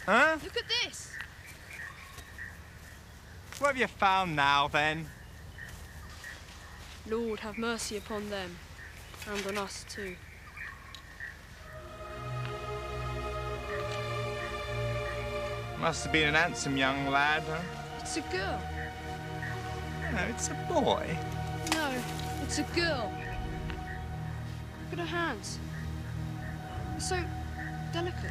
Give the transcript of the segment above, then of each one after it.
Huh? Look at this. What have you found now, then? Lord, have mercy upon them, and on us too. Must have been an handsome young lad, huh? It's a girl. No, it's a boy. No, it's a girl. Look at her hands. They're so delicate.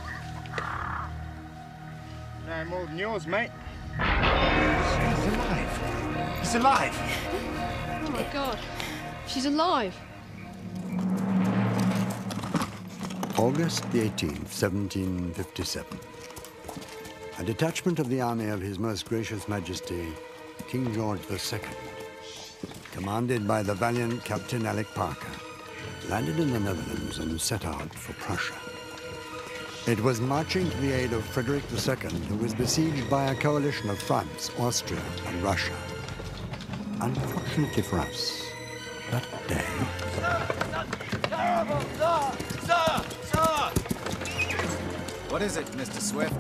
No more than yours, mate. He's alive. He's alive. Oh my God, she's alive. August the 18th, 1757. A detachment of the army of His Most Gracious Majesty, King George II, commanded by the valiant Captain Alec Parker, landed in the Netherlands and set out for Prussia. It was marching to the aid of Frederick II, who was besieged by a coalition of France, Austria, and Russia. Unfortunately for us, that day... Terrible, sir! Sir! Sir! What is it, Mr. Swift?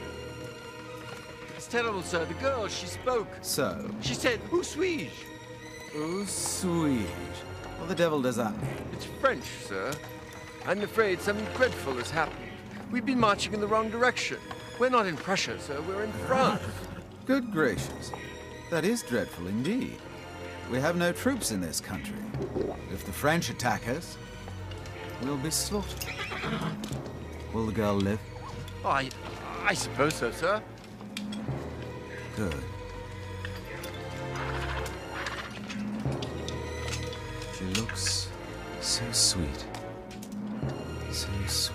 It's terrible, sir. The girl, she spoke. So? She said, "Où suis-je?" Oh, sweet. What the devil does that mean? It's French, sir. I'm afraid something dreadful has happened. We've been marching in the wrong direction. We're not in Prussia, sir. We're in France. Good gracious. That is dreadful indeed. We have no troops in this country. If the French attack us, we'll be slaughtered. Will the girl live? Oh, I suppose so, sir. Good. She looks so sweet. So sweet.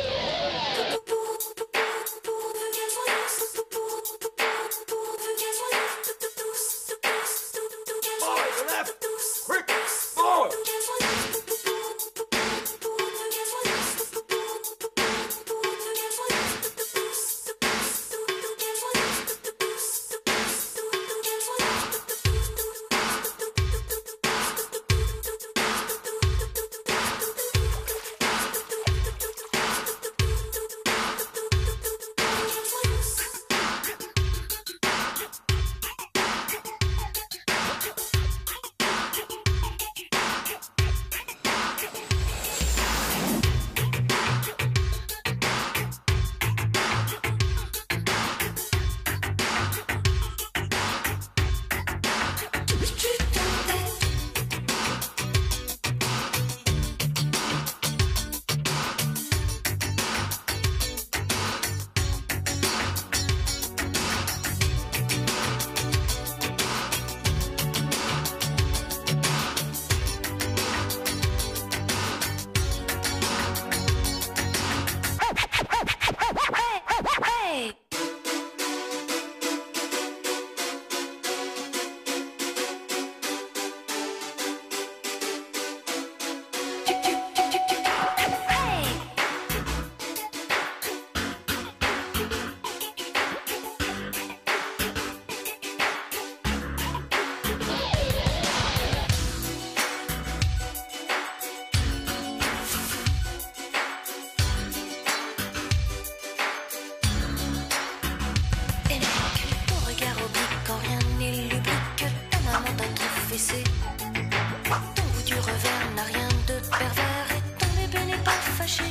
Ton goût du revers n'a rien de pervers et ton bébé n'est pas fâché.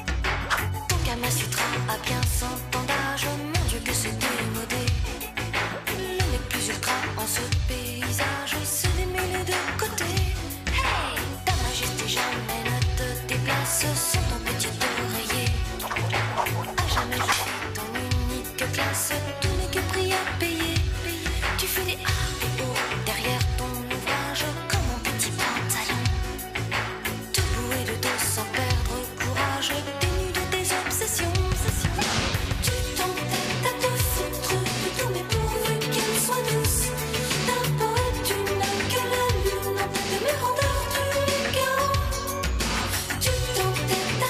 Ton Kama Sutra a bien son bandage, mon Dieu que c'est démodé. Le nez plus ultra en ce paysage se démêlé de côté. Hey, ta majesté jamais ne te déplace sans ton petit oreiller. À jamais je suis ton unique classe, tout n'est que prix à payer. Tu fais des A et O derrière ton ouvrage comme un petit pantalon. Debout et de dos sans perdre courage, dénu de tes obsessions. Tu t'entêtes à te foutre de tout, mais pourvu qu'elle soit douce. Ta poète, tu n'aimes que la lune, de mes rondeurs tu es chaos. Tu t'entêtes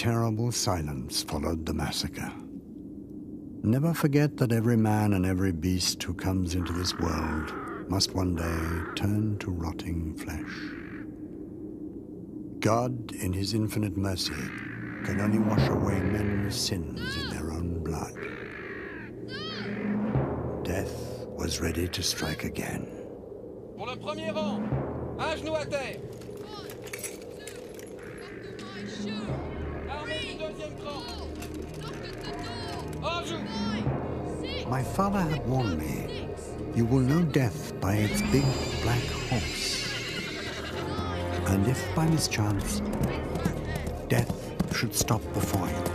terrible silence followed the massacre. Never forget that every man and every beast who comes into this world must one day turn to rotting flesh. God, in his infinite mercy, can only wash away men's sins in their own blood. Death was ready to strike again. Pour le premier rang, un genou à terre. Armée du deuxième cran. En joue. My father had warned me, you will know death by its big black horse. And if by mischance, death should stop before you,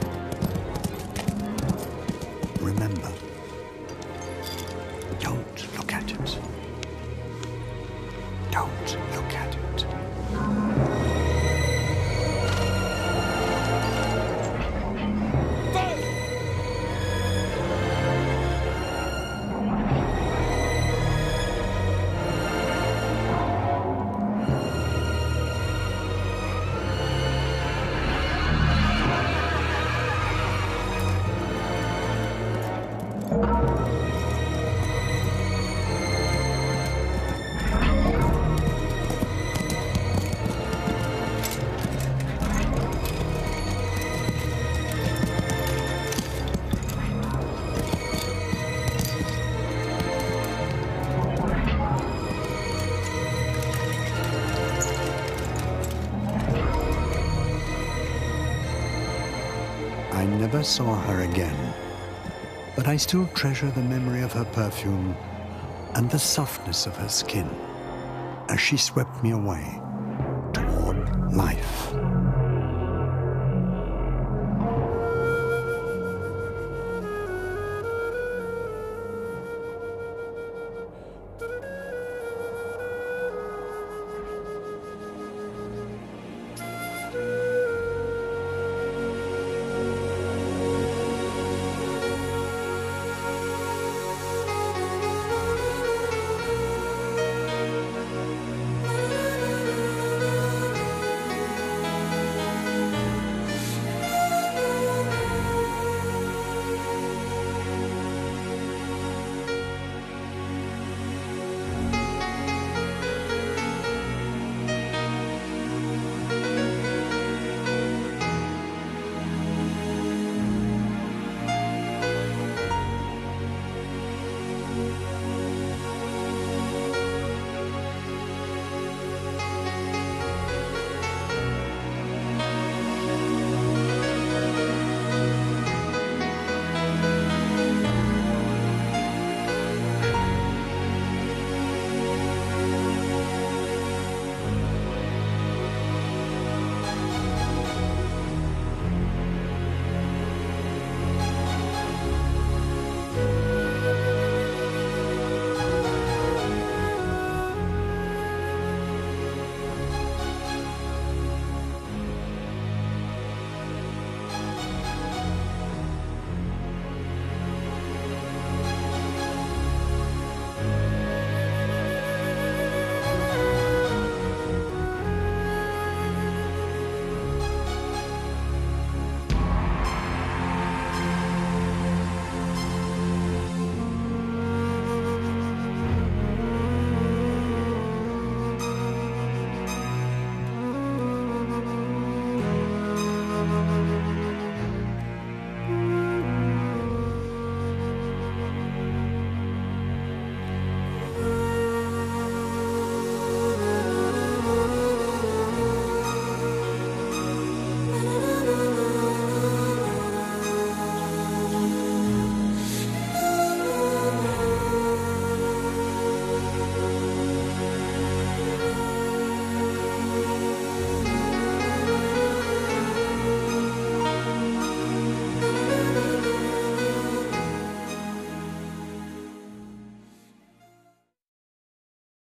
remember, don't look at it. Don't look at it. I never saw her again, but I still treasure the memory of her perfume and the softness of her skin as she swept me away toward life.